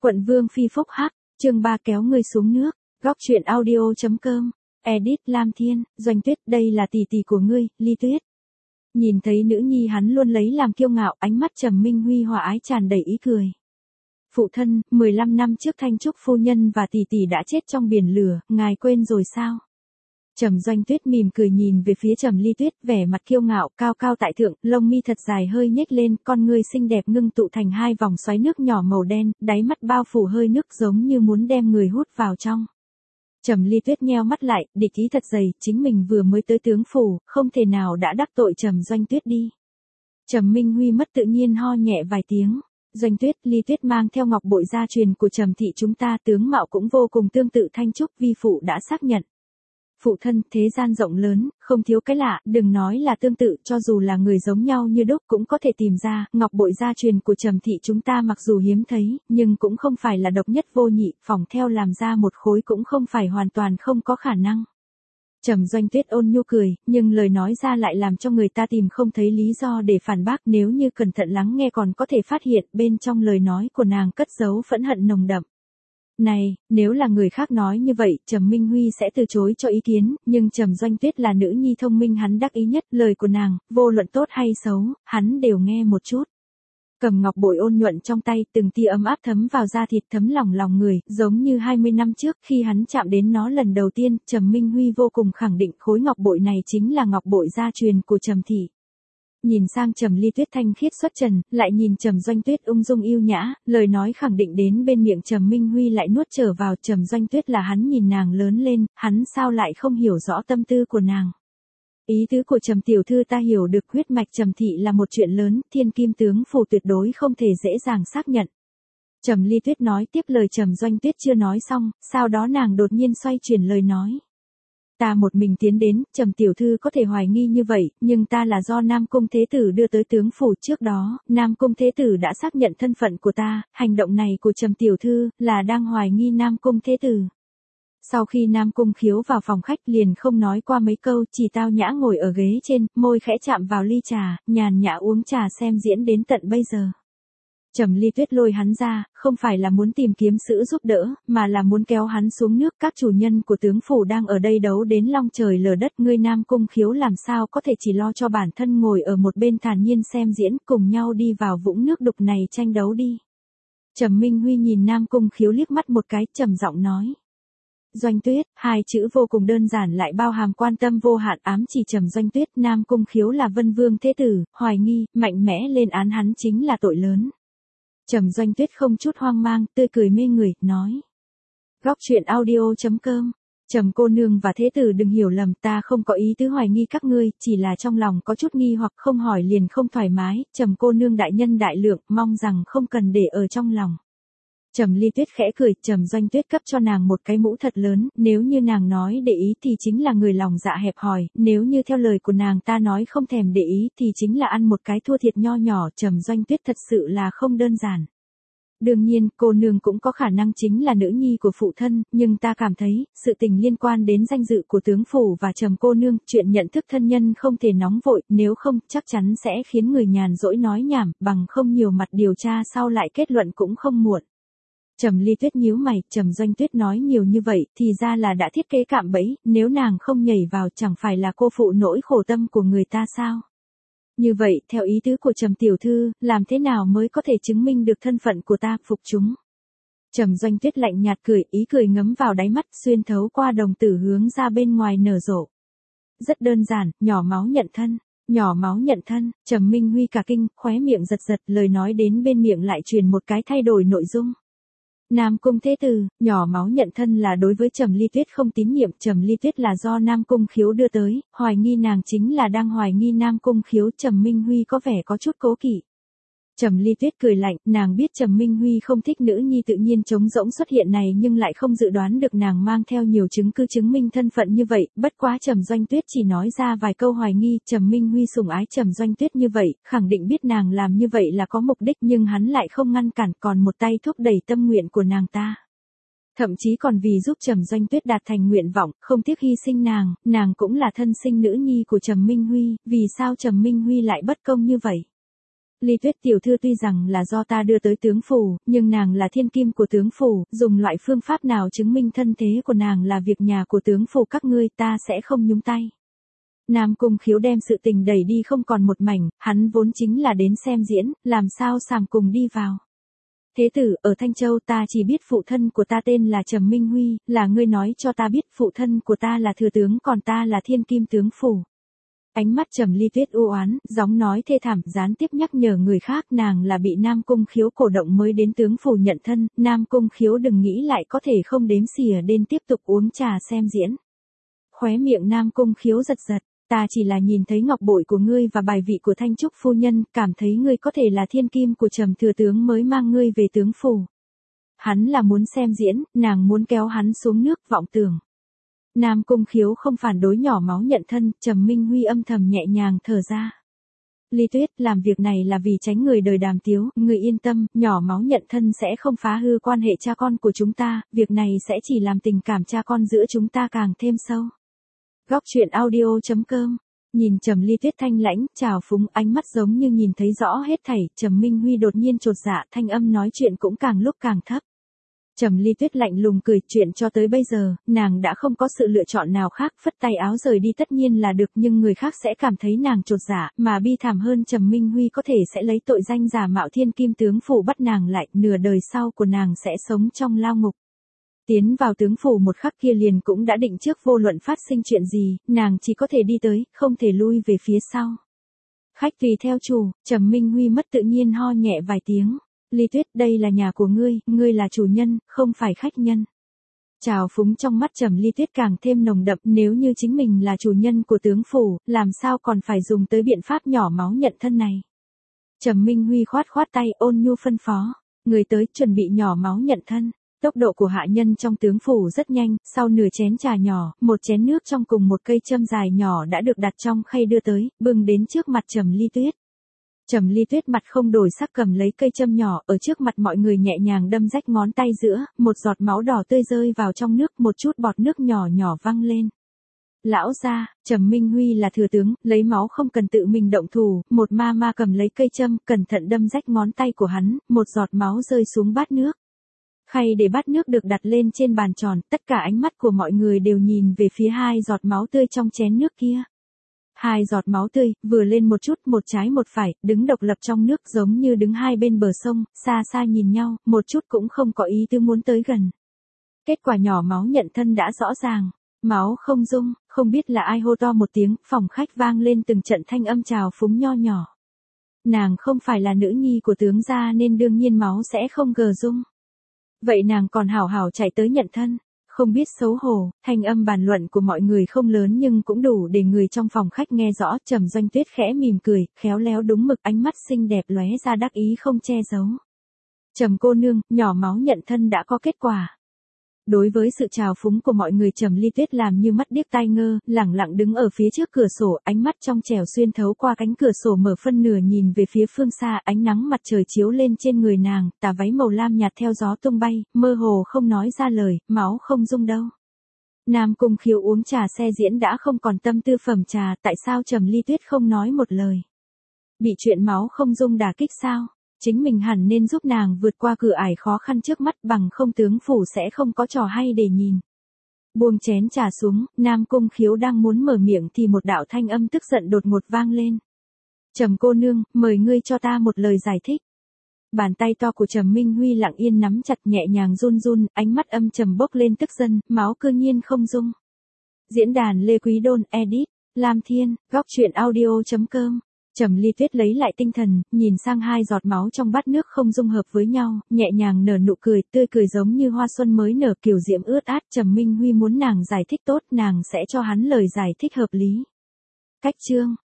Quận Vương Phi phúc hắc, chương 3 kéo ngươi xuống nước, góc truyện audio.com, edit Lam Thiên, Doanh Tuyết, đây là tỷ tỷ của ngươi, Ly Tuyết. Nhìn thấy nữ nhi hắn luôn lấy làm kiêu ngạo, ánh mắt Trầm Minh Huy hòa ái tràn đầy ý cười. Phụ thân, 15 năm trước Thanh Trúc phu nhân và tỷ tỷ đã chết trong biển lửa, ngài quên rồi sao? Trầm Doanh Tuyết mỉm cười nhìn về phía Trầm Ly Tuyết, vẻ mặt kiêu ngạo, cao cao tại thượng, lông mi thật dài hơi nhếch lên, con ngươi xinh đẹp ngưng tụ thành hai vòng xoáy nước nhỏ màu đen, đáy mắt bao phủ hơi nước giống như muốn đem người hút vào trong. Trầm Ly Tuyết nheo mắt lại, địch ý thật dày, chính mình vừa mới tới tướng phủ, không thể nào đã đắc tội Trầm Doanh Tuyết đi. Trầm Minh Huy mất tự nhiên ho nhẹ vài tiếng. Doanh Tuyết, Ly Tuyết mang theo ngọc bội gia truyền của Trầm thị chúng ta, tướng mạo cũng vô cùng tương tự, Thanh Trúc vi phụ đã xác nhận. Phụ thân, thế gian rộng lớn, không thiếu cái lạ, đừng nói là tương tự, cho dù là người giống nhau như đúc cũng có thể tìm ra, ngọc bội gia truyền của Trầm thị chúng ta mặc dù hiếm thấy, nhưng cũng không phải là độc nhất vô nhị, phỏng theo làm ra một khối cũng không phải hoàn toàn không có khả năng. Trầm Doanh Tuyết ôn nhu cười, nhưng lời nói ra lại làm cho người ta tìm không thấy lý do để phản bác, nếu như cẩn thận lắng nghe còn có thể phát hiện bên trong lời nói của nàng cất giấu phẫn hận nồng đậm. Này, nếu là người khác nói như vậy, Trầm Minh Huy sẽ từ chối cho ý kiến, nhưng Trầm Doanh Tuyết là nữ nhi thông minh hắn đắc ý nhất, lời của nàng, vô luận tốt hay xấu, hắn đều nghe một chút. Cầm ngọc bội ôn nhuận trong tay, từng tia ấm áp thấm vào da thịt, thấm lòng người, giống như 20 năm trước khi hắn chạm đến nó lần đầu tiên, Trầm Minh Huy vô cùng khẳng định khối ngọc bội này chính là ngọc bội gia truyền của Trầm thị. Nhìn sang Trầm Ly Tuyết thanh khiết xuất trần, lại nhìn Trầm Doanh Tuyết ung dung yêu nhã, lời nói khẳng định đến bên miệng Trầm Minh Huy lại nuốt trở vào. Trầm Doanh Tuyết là hắn nhìn nàng lớn lên, hắn sao lại không hiểu rõ tâm tư của nàng. Ý tứ của Trầm tiểu thư ta hiểu được, huyết mạch Trầm thị là một chuyện lớn, thiên kim tướng phủ tuyệt đối không thể dễ dàng xác nhận. Trầm Ly Tuyết nói tiếp, lời Trầm Doanh Tuyết chưa nói xong, sau đó nàng đột nhiên xoay chuyển lời nói. Ta một mình tiến đến, Trầm tiểu thư có thể hoài nghi như vậy, nhưng ta là do Nam Cung Thế Tử đưa tới tướng phủ, trước đó, Nam Cung Thế Tử đã xác nhận thân phận của ta, hành động này của Trầm tiểu thư là đang hoài nghi Nam Cung Thế Tử. Sau khi Nam Cung Khiếu vào phòng khách liền không nói qua mấy câu, chỉ tao nhã ngồi ở ghế trên, môi khẽ chạm vào ly trà, nhàn nhã uống trà xem diễn đến tận bây giờ. Trầm Ly Tuyết lôi hắn ra, không phải là muốn tìm kiếm sự giúp đỡ, mà là muốn kéo hắn xuống nước. Các chủ nhân của tướng phủ đang ở đây đấu đến long trời lở đất, ngươi Nam Cung Khiếu làm sao có thể chỉ lo cho bản thân ngồi ở một bên thản nhiên xem diễn, cùng nhau đi vào vũng nước đục này tranh đấu đi. Trầm Minh Huy nhìn Nam Cung Khiếu liếc mắt một cái, trầm giọng nói. Doanh Tuyết, hai chữ vô cùng đơn giản lại bao hàm quan tâm vô hạn, ám chỉ Trầm Doanh Tuyết. Nam Cung Khiếu là Vân Vương Thế Tử, hoài nghi, mạnh mẽ lên án hắn chính là tội lớn. Trầm Doanh Tuyết không chút hoang mang, tươi cười mê người, nói. Góc truyện audio.com, Trầm cô nương và Thế Tử đừng hiểu lầm, ta không có ý tứ hoài nghi các ngươi, chỉ là trong lòng có chút nghi hoặc, không hỏi liền không thoải mái. Trầm cô nương đại nhân đại lượng, mong rằng không cần để ở trong lòng. Trầm Ly Tuyết khẽ cười, Trầm Doanh Tuyết cấp cho nàng một cái mũ thật lớn, nếu như nàng nói để ý thì chính là người lòng dạ hẹp hòi, nếu như theo lời của nàng ta nói không thèm để ý thì chính là ăn một cái thua thiệt nho nhỏ. Trầm Doanh Tuyết thật sự là không đơn giản. Đương nhiên, cô nương cũng có khả năng chính là nữ nhi của phụ thân, nhưng ta cảm thấy, sự tình liên quan đến danh dự của tướng phủ và Trầm cô nương, chuyện nhận thức thân nhân không thể nóng vội, nếu không, chắc chắn sẽ khiến người nhàn rỗi nói nhảm, bằng không nhiều mặt điều tra sau lại kết luận cũng không muộn. Trầm Ly Tuyết nhíu mày, Trầm Doanh Tuyết nói nhiều như vậy, thì ra là đã thiết kế cạm bẫy, nếu nàng không nhảy vào chẳng phải là cô phụ nỗi khổ tâm của người ta sao? Như vậy, theo ý tứ của Trầm tiểu thư, làm thế nào mới có thể chứng minh được thân phận của ta, phục chúng? Trầm Doanh Tuyết lạnh nhạt cười, ý cười ngấm vào đáy mắt, xuyên thấu qua đồng tử hướng ra bên ngoài nở rộ. Rất đơn giản, nhỏ máu nhận thân. Nhỏ máu nhận thân, Trầm Minh Huy cả kinh, khóe miệng giật giật, lời nói đến bên miệng lại truyền một cái thay đổi nội dung. Nam Cung Thế Tử, nhỏ máu nhận thân là đối với Trầm Ly Tuyết không tín nhiệm, Trầm Ly Tuyết là do Nam Cung Khiếu đưa tới, hoài nghi nàng chính là đang hoài nghi Nam Cung Khiếu. Trầm Minh Huy có vẻ có chút cố kỵ. Trầm Ly Tuyết cười lạnh, nàng biết Trầm Minh Huy không thích nữ nhi tự nhiên trống rỗng xuất hiện này, nhưng lại không dự đoán được nàng mang theo nhiều chứng cứ chứng minh thân phận như vậy, bất quá Trầm Doanh Tuyết chỉ nói ra vài câu hoài nghi. Trầm Minh Huy sủng ái Trầm Doanh Tuyết như vậy, khẳng định biết nàng làm như vậy là có mục đích, nhưng hắn lại không ngăn cản, còn một tay thúc đẩy tâm nguyện của nàng ta. Thậm chí còn vì giúp Trầm Doanh Tuyết đạt thành nguyện vọng, không tiếc hy sinh nàng cũng là thân sinh nữ nhi của Trầm Minh Huy, vì sao Trầm Minh Huy lại bất công như vậy? Ly Tuyết tiểu thư tuy rằng là do ta đưa tới tướng phủ, nhưng nàng là thiên kim của tướng phủ, dùng loại phương pháp nào chứng minh thân thế của nàng là việc nhà của tướng phủ các ngươi, ta sẽ không nhúng tay. Nam Cung Khiếu đem sự tình đẩy đi không còn một mảnh, hắn vốn chính là đến xem diễn, làm sao sàm cùng đi vào. Thế tử, ở Thanh Châu ta chỉ biết phụ thân của ta tên là Trầm Minh Huy, là ngươi nói cho ta biết phụ thân của ta là thừa tướng còn ta là thiên kim tướng phủ. Ánh mắt Trầm Ly Tuyết u oán, giọng nói thê thảm, gián tiếp nhắc nhở người khác nàng là bị Nam Cung Khiếu cổ động mới đến tướng phủ nhận thân, Nam Cung Khiếu đừng nghĩ lại có thể không đếm xỉa đến tiếp tục uống trà xem diễn. Khóe miệng Nam Cung Khiếu giật giật, ta chỉ là nhìn thấy ngọc bội của ngươi và bài vị của Thanh Trúc phu nhân, cảm thấy ngươi có thể là thiên kim của Trầm thừa tướng mới mang ngươi về tướng phủ. Hắn là muốn xem diễn, nàng muốn kéo hắn xuống nước vọng tưởng. Nam Cung Khiếu không phản đối nhỏ máu nhận thân, Trầm Minh Huy âm thầm nhẹ nhàng thở ra. Ly Tuyết, làm việc này là vì tránh người đời đàm tiếu, người yên tâm, nhỏ máu nhận thân sẽ không phá hư quan hệ cha con của chúng ta, việc này sẽ chỉ làm tình cảm cha con giữa chúng ta càng thêm sâu. Góc truyện audio.com. Nhìn Trầm Ly Tuyết thanh lãnh, trào phúng, ánh mắt giống như nhìn thấy rõ hết thảy, Trầm Minh Huy đột nhiên chột dạ, thanh âm nói chuyện cũng càng lúc càng thấp. Trầm Ly Tuyết lạnh lùng cười, chuyện cho tới bây giờ, nàng đã không có sự lựa chọn nào khác, phất tay áo rời đi tất nhiên là được, nhưng người khác sẽ cảm thấy nàng chột dạ, mà bi thảm hơn Trầm Minh Huy có thể sẽ lấy tội danh giả mạo thiên kim tướng phủ bắt nàng lại, nửa đời sau của nàng sẽ sống trong lao ngục. Tiến vào tướng phủ một khắc kia liền cũng đã định trước vô luận phát sinh chuyện gì, nàng chỉ có thể đi tới, không thể lui về phía sau. Khách tùy theo chủ, Trầm Minh Huy mất tự nhiên ho nhẹ vài tiếng. Ly Tuyết, đây là nhà của ngươi là chủ nhân, không phải khách nhân. Trào phúng trong mắt Trầm Ly Tuyết càng thêm nồng đậm, nếu như chính mình là chủ nhân của tướng phủ, làm sao còn phải dùng tới biện pháp nhỏ máu nhận thân này. Trầm Minh Huy khoát khoát tay, ôn nhu phân phó, người tới chuẩn bị nhỏ máu nhận thân. Tốc độ của hạ nhân trong tướng phủ rất nhanh, sau nửa chén trà nhỏ, một chén nước trong cùng một cây châm dài nhỏ đã được đặt trong khay đưa tới, bưng đến trước mặt Trầm Ly Tuyết. Trầm Ly Tuyết mặt không đổi sắc cầm lấy cây châm nhỏ, ở trước mặt mọi người nhẹ nhàng đâm rách ngón tay giữa, một giọt máu đỏ tươi rơi vào trong nước, một chút bọt nước nhỏ nhỏ văng lên. Lão gia, Trầm Minh Huy là thừa tướng, lấy máu không cần tự mình động thủ, một ma ma cầm lấy cây châm, cẩn thận đâm rách ngón tay của hắn, một giọt máu rơi xuống bát nước. Khay để bát nước được đặt lên trên bàn tròn, tất cả ánh mắt của mọi người đều nhìn về phía hai giọt máu tươi trong chén nước kia. Hai giọt máu tươi, vừa lên một chút, một trái một phải, đứng độc lập trong nước giống như đứng hai bên bờ sông, xa xa nhìn nhau, một chút cũng không có ý tư muốn tới gần. Kết quả nhỏ máu nhận thân đã rõ ràng, máu không dung, không biết là ai hô to một tiếng, phòng khách vang lên từng trận thanh âm trào phúng nho nhỏ. Nàng không phải là nữ nhi của tướng gia nên đương nhiên máu sẽ không gờ dung. Vậy nàng còn hảo hảo chạy tới nhận thân, không biết xấu hổ, thanh âm bàn luận của mọi người không lớn nhưng cũng đủ để người trong phòng khách nghe rõ. Trầm Doanh Tuyết khẽ mỉm cười, khéo léo đúng mực, ánh mắt xinh đẹp lóe ra đắc ý không che giấu. Trầm cô nương, nhỏ máu nhận thân đã có kết quả. Đối với sự trào phúng của mọi người, Trầm Ly Tuyết làm như mắt điếc tai ngơ, lẳng lặng đứng ở phía trước cửa sổ, ánh mắt trong trẻo xuyên thấu qua cánh cửa sổ mở phân nửa nhìn về phía phương xa, ánh nắng mặt trời chiếu lên trên người nàng, tà váy màu lam nhạt theo gió tung bay, mơ hồ không nói ra lời, máu không dung đâu. Nam Cung Khiếu uống trà xe diễn đã không còn tâm tư phẩm trà, tại sao Trầm Ly Tuyết không nói một lời? Bị chuyện máu không dung đả kích sao? Chính mình hẳn nên giúp nàng vượt qua cửa ải khó khăn trước mắt, bằng không tướng phủ sẽ không có trò hay để nhìn. Buông chén trà xuống, Nam Cung Khiếu đang muốn mở miệng thì một đạo thanh âm tức giận đột ngột vang lên. Trầm cô nương, mời ngươi cho ta một lời giải thích. Bàn tay to của Trầm Minh Huy lặng yên nắm chặt, nhẹ nhàng run run, ánh mắt âm trầm bốc lên tức giận, máu cư nhiên không dung. Diễn đàn Lê Quý Đôn, edit, Lam Thiên, góc truyện audio.com. Trầm Ly Tuyết lấy lại tinh thần, nhìn sang hai giọt máu trong bát nước không dung hợp với nhau, nhẹ nhàng nở nụ cười, tươi cười giống như hoa xuân mới nở, kiều diễm ướt át. Trầm Minh Huy muốn nàng giải thích tốt, nàng sẽ cho hắn lời giải thích hợp lý. Cách chương